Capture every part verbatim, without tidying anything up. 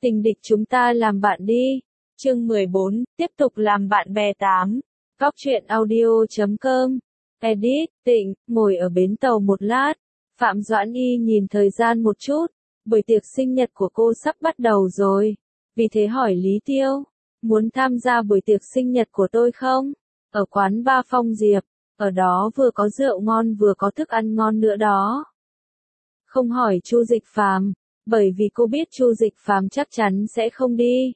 Tình địch chúng ta làm bạn đi. Chương mười bốn, tiếp tục làm bạn bè tám. Góc truyện audio chấm com. Edit, Tịnh, ngồi ở bến tàu một lát. Phạm Doãn Y nhìn thời gian một chút. Buổi tiệc sinh nhật của cô sắp bắt đầu rồi. Vì thế hỏi Lý Tiêu. Muốn tham gia buổi tiệc sinh nhật của tôi không? Ở quán Ba Phong Diệp. Ở đó vừa có rượu ngon vừa có thức ăn ngon nữa đó. Không hỏi Chu Dịch Phàm, bởi vì cô biết Chu Dịch Phàm chắc chắn sẽ không đi.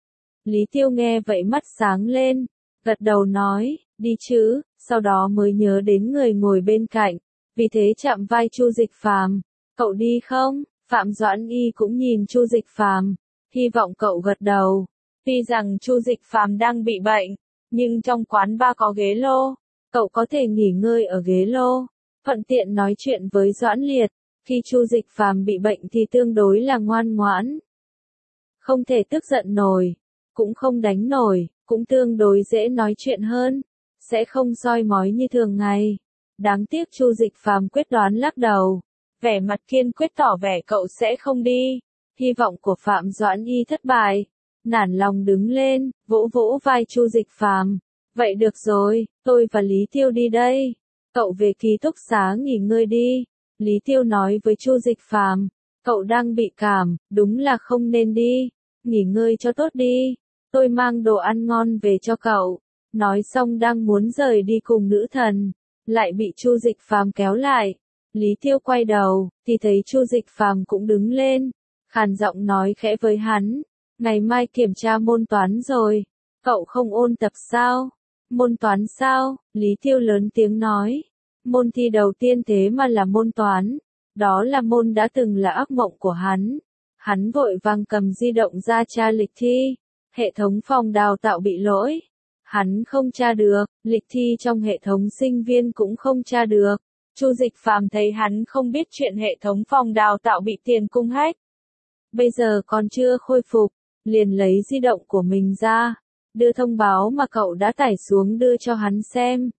Lý Tiêu nghe vậy mắt sáng lên, gật đầu nói, đi chứ, sau đó mới nhớ đến người ngồi bên cạnh, vì thế chạm vai Chu Dịch Phàm, cậu đi không? Phạm Doãn Y cũng nhìn Chu Dịch Phàm, hy vọng cậu gật đầu. Tuy rằng Chu Dịch Phàm đang bị bệnh, nhưng trong quán bar có ghế lô, cậu có thể nghỉ ngơi ở ghế lô, thuận tiện nói chuyện với Doãn Liệt. Khi Chu Dịch Phàm bị bệnh thì tương đối là ngoan ngoãn. Không thể tức giận nổi, cũng không đánh nổi, cũng tương đối dễ nói chuyện hơn, sẽ không soi mói như thường ngày. Đáng tiếc Chu Dịch Phàm quyết đoán lắc đầu, vẻ mặt kiên quyết tỏ vẻ cậu sẽ không đi. Hy vọng của Phạm Doãn Y thất bại, nản lòng đứng lên, vỗ vỗ vai Chu Dịch Phàm. Vậy được rồi, tôi và Lý Tiêu đi đây. Cậu về ký túc xá nghỉ ngơi đi. Lý Tiêu nói với Chu Dịch Phàm, cậu đang bị cảm, đúng là không nên đi, nghỉ ngơi cho tốt đi, tôi mang đồ ăn ngon về cho cậu. Nói xong đang muốn rời đi cùng nữ thần, lại bị Chu Dịch Phàm kéo lại. Lý Tiêu quay đầu, thì thấy Chu Dịch Phàm cũng đứng lên, khàn giọng nói khẽ với hắn, ngày mai kiểm tra môn toán rồi, cậu không ôn tập sao? Môn toán sao? Lý Tiêu lớn tiếng nói. Môn thi đầu tiên thế mà là môn toán, đó là môn đã từng là ác mộng của hắn. Hắn vội vàng cầm di động ra tra lịch thi, hệ thống phòng đào tạo bị lỗi. Hắn không tra được, lịch thi trong hệ thống sinh viên cũng không tra được. Chu Dịch Phàm thấy hắn không biết chuyện hệ thống phòng đào tạo bị tiền cung hack. Bây giờ còn chưa khôi phục, liền lấy di động của mình ra, đưa thông báo mà cậu đã tải xuống đưa cho hắn xem.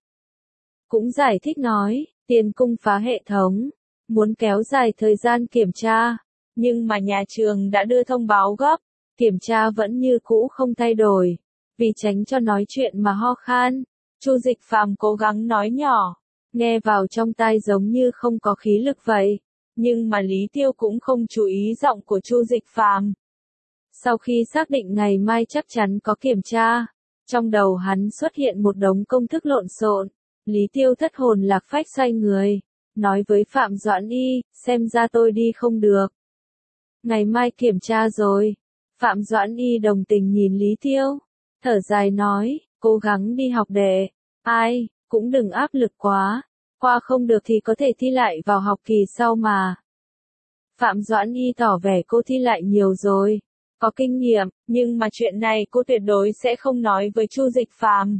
Cũng giải thích nói, tiền cung phá hệ thống, muốn kéo dài thời gian kiểm tra, nhưng mà nhà trường đã đưa thông báo gấp, kiểm tra vẫn như cũ không thay đổi. Vì tránh cho nói chuyện mà ho khan, Chu Dịch Phàm cố gắng nói nhỏ, nghe vào trong tai giống như không có khí lực vậy, nhưng mà Lý Tiêu cũng không chú ý giọng của Chu Dịch Phàm. Sau khi xác định ngày mai chắc chắn có kiểm tra, trong đầu hắn xuất hiện một đống công thức lộn xộn. Lý Tiêu thất hồn lạc phách xoay người, nói với Phạm Doãn Y, xem ra tôi đi không được. Ngày mai kiểm tra rồi. Phạm Doãn Y đồng tình nhìn Lý Tiêu, thở dài nói, cố gắng đi học để, ai, cũng đừng áp lực quá, qua không được thì có thể thi lại vào học kỳ sau mà. Phạm Doãn Y tỏ vẻ cô thi lại nhiều rồi, có kinh nghiệm, nhưng mà chuyện này cô tuyệt đối sẽ không nói với Chu Dịch Phàm.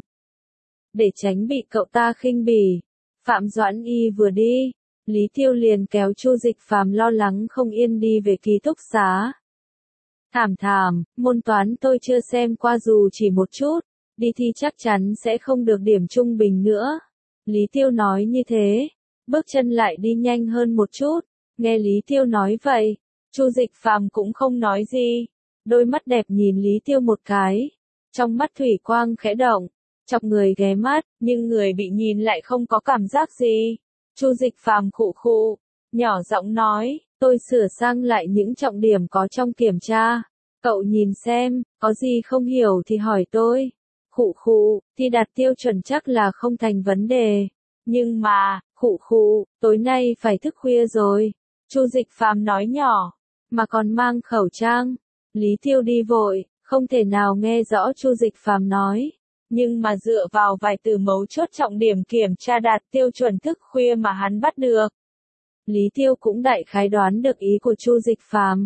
Để tránh bị cậu ta khinh bỉ, Phạm Doãn Y vừa đi, Lý Tiêu liền kéo Chu Dịch Phàm lo lắng không yên đi về ký túc xá. Thảm thảm, môn toán tôi chưa xem qua dù chỉ một chút, đi thi chắc chắn sẽ không được điểm trung bình nữa. Lý Tiêu nói như thế, bước chân lại đi nhanh hơn một chút, nghe Lý Tiêu nói vậy, Chu Dịch Phàm cũng không nói gì, đôi mắt đẹp nhìn Lý Tiêu một cái, trong mắt thủy quang khẽ động. Chọc người ghé mắt, nhưng người bị nhìn lại không có cảm giác gì. Chu Dịch Phàm khụ khụ, nhỏ giọng nói, tôi sửa sang lại những trọng điểm có trong kiểm tra. Cậu nhìn xem, có gì không hiểu thì hỏi tôi. Khụ khụ, thi đạt tiêu chuẩn chắc là không thành vấn đề. Nhưng mà, khụ khụ, tối nay phải thức khuya rồi. Chu Dịch Phàm nói nhỏ, mà còn mang khẩu trang. Lý Tiêu đi vội, không thể nào nghe rõ Chu Dịch Phàm nói. Nhưng mà dựa vào vài từ mấu chốt trọng điểm kiểm tra đạt tiêu chuẩn thức khuya mà hắn bắt được. Lý Tiêu cũng đại khái đoán được ý của Chu Dịch Phàm.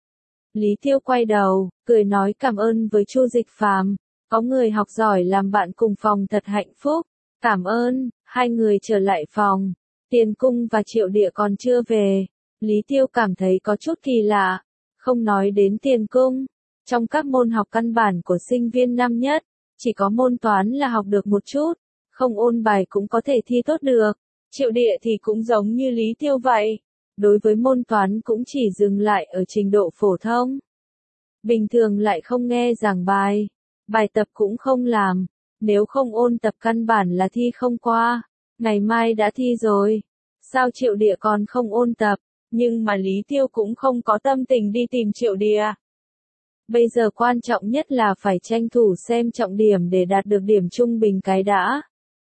Lý Tiêu quay đầu, cười nói cảm ơn với Chu Dịch Phàm, có người học giỏi làm bạn cùng phòng thật hạnh phúc. Cảm ơn, hai người trở lại phòng. Tiền Cung và Triệu Địa còn chưa về. Lý Tiêu cảm thấy có chút kỳ lạ. Không nói đến Tiền Cung, trong các môn học căn bản của sinh viên năm nhất, chỉ có môn toán là học được một chút, không ôn bài cũng có thể thi tốt được. Triệu Địa thì cũng giống như Lý Tiêu vậy, đối với môn toán cũng chỉ dừng lại ở trình độ phổ thông. bình thường lại không nghe giảng bài, bài tập cũng không làm, nếu không ôn tập căn bản là thi không qua, ngày mai đã thi rồi, sao Triệu Địa còn không ôn tập, nhưng mà Lý Tiêu cũng không có tâm tình đi tìm Triệu Địa. Bây giờ quan trọng nhất là phải tranh thủ xem trọng điểm để đạt được điểm trung bình cái đã.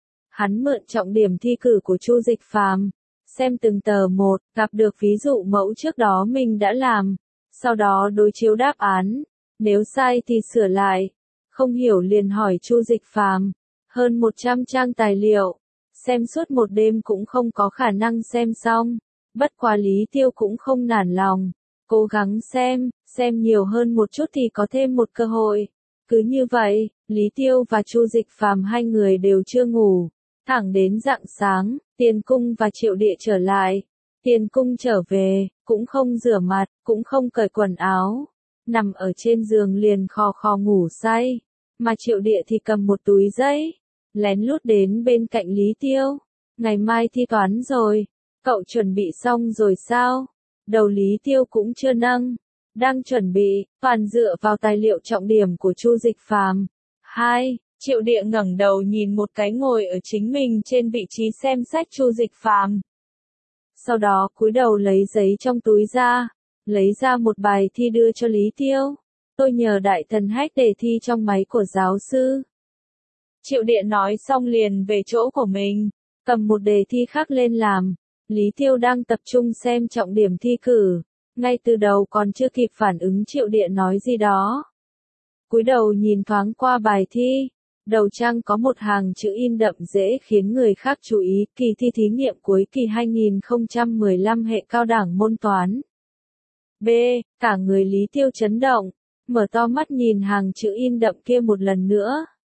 Hắn mượn trọng điểm thi cử của Chu Dịch Phàm, xem từng tờ một, gặp được ví dụ mẫu trước đó mình đã làm, sau đó đối chiếu đáp án, nếu sai thì sửa lại, không hiểu liền hỏi Chu Dịch Phàm. Hơn một trăm trang tài liệu, xem suốt một đêm cũng không có khả năng xem xong, bất quá Lý Tiêu cũng không nản lòng, cố gắng xem, xem nhiều hơn một chút thì có thêm một cơ hội. Cứ như vậy, Lý Tiêu và Chu Dịch Phàm hai người đều chưa ngủ, thẳng đến rạng sáng, Tiền Cung và Triệu Địa trở lại. Tiền Cung trở về, cũng không rửa mặt, cũng không cởi quần áo, nằm ở trên giường liền khò khò ngủ say, mà Triệu Địa thì cầm một túi giấy, lén lút đến bên cạnh Lý Tiêu. Ngày mai thi toán rồi, cậu chuẩn bị xong rồi sao? Đầu Lý Tiêu cũng chưa nâng, đang chuẩn bị, toàn dựa vào tài liệu trọng điểm của Chu Dịch Phàm. Hai, Triệu Địa ngẩng đầu nhìn một cái ngồi ở chính mình trên vị trí xem sách Chu Dịch Phàm. Sau đó cúi đầu lấy giấy trong túi ra, lấy ra một bài thi đưa cho Lý Tiêu. Tôi nhờ đại thần hack đề thi trong máy của giáo sư. Triệu Địa nói xong liền về chỗ của mình, cầm một đề thi khác lên làm. Lý Tiêu đang tập trung xem trọng điểm thi cử, ngay từ đầu còn chưa kịp phản ứng Triệu Địa nói gì đó. Cúi đầu nhìn thoáng qua bài thi, đầu trang có một hàng chữ in đậm dễ khiến người khác chú ý, kỳ thi thí nghiệm cuối kỳ hai nghìn không trăm mười lăm hệ cao đẳng môn toán. B, cả người Lý Tiêu chấn động, mở to mắt nhìn hàng chữ in đậm kia một lần nữa.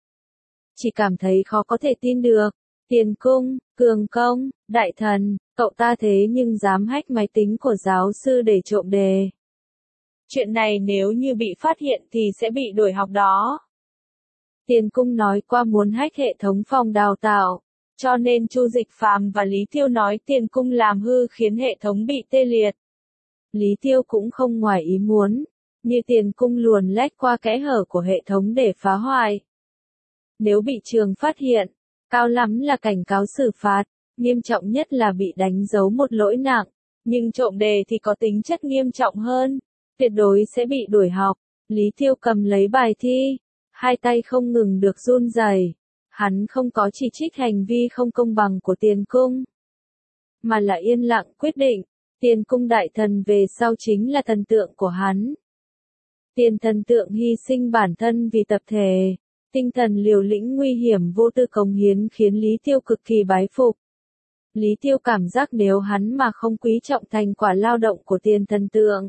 Chỉ cảm thấy khó có thể tin được, Tiền Cung, Cường Công, Đại Thần, cậu ta thế nhưng dám hack máy tính của giáo sư để trộm đề. Chuyện này nếu như bị phát hiện thì sẽ bị đuổi học đó. Tiền Cung nói qua muốn hack hệ thống phòng đào tạo, cho nên Chu Dịch Phàm và Lý Tiêu nói Tiền Cung làm hư khiến hệ thống bị tê liệt. Lý Tiêu cũng không ngoài ý muốn, như Tiền Cung luồn lách qua kẽ hở của hệ thống để phá hoại. Nếu bị trường phát hiện, cao lắm là cảnh cáo xử phạt, nghiêm trọng nhất là bị đánh dấu một lỗi nặng, nhưng trộm đề thì có tính chất nghiêm trọng hơn, tuyệt đối sẽ bị đuổi học. Lý Tiêu cầm lấy bài thi, hai tay không ngừng được run rẩy. Hắn không có chỉ trích hành vi không công bằng của Tiền Cung, mà là yên lặng quyết định, Tiền Cung đại thần về sau chính là thần tượng của hắn. Tiền thần tượng hy sinh bản thân vì tập thể, tinh thần liều lĩnh nguy hiểm vô tư cống hiến khiến Lý Tiêu cực kỳ bái phục. Lý Tiêu cảm giác nếu hắn mà không quý trọng thành quả lao động của tiền thần tượng,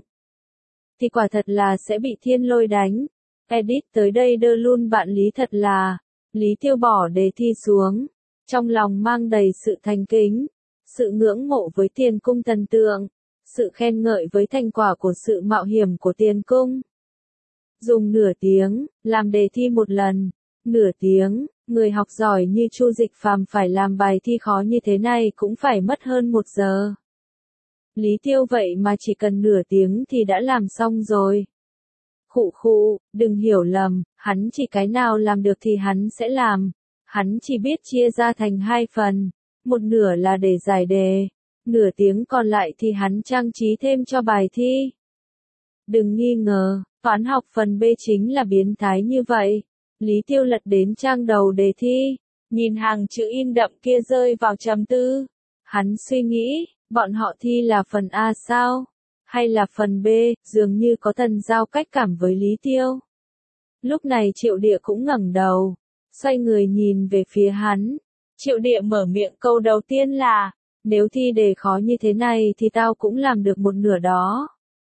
thì quả thật là sẽ bị thiên lôi đánh. Edit tới đây đơ luôn bạn Lý thật là, Lý Tiêu bỏ đề thi xuống, trong lòng mang đầy sự thành kính, sự ngưỡng mộ với Tiền Cung thần tượng, sự khen ngợi với thành quả của sự mạo hiểm của Tiền Cung. Dùng nửa tiếng, làm đề thi một lần, nửa tiếng, người học giỏi như Chu Dịch Phàm phải làm bài thi khó như thế này cũng phải mất hơn một giờ. Lý Tiêu vậy mà chỉ cần nửa tiếng thì đã làm xong rồi. Khụ khụ, đừng hiểu lầm, hắn chỉ cái nào làm được thì hắn sẽ làm. Hắn chỉ biết chia ra thành hai phần, một nửa là để giải đề, nửa tiếng còn lại thì hắn trang trí thêm cho bài thi. Đừng nghi ngờ, toán học phần B chính là biến thái như vậy. Lý Tiêu lật đến trang đầu đề thi, nhìn hàng chữ in đậm kia rơi vào trầm tư. Hắn suy nghĩ, bọn họ thi là phần A sao? Hay là phần B, dường như có thần giao cách cảm với Lý Tiêu. Lúc này Triệu Địa cũng ngẩng đầu, xoay người nhìn về phía hắn. Triệu Địa mở miệng câu đầu tiên là, nếu thi đề khó như thế này thì tao cũng làm được một nửa đó.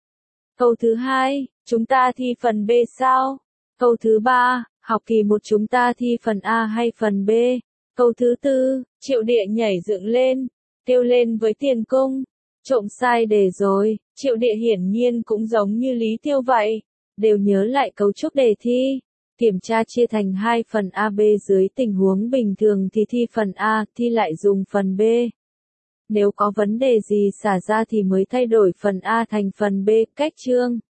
Câu thứ hai, chúng ta thi phần B sao? Câu thứ ba, học kỳ một chúng ta thi phần A hay phần B? Câu thứ tư, Triệu Địa nhảy dựng lên, kêu lên với Tiền Cung, trộm sai đề rồi. Triệu Địa hiển nhiên cũng giống như Lý Tiêu vậy, đều nhớ lại cấu trúc đề thi, kiểm tra chia thành hai phần A B, dưới tình huống bình thường thì thi phần A, thi lại dùng phần B. Nếu có vấn đề gì xả ra thì mới thay đổi phần A thành phần B, cách chương.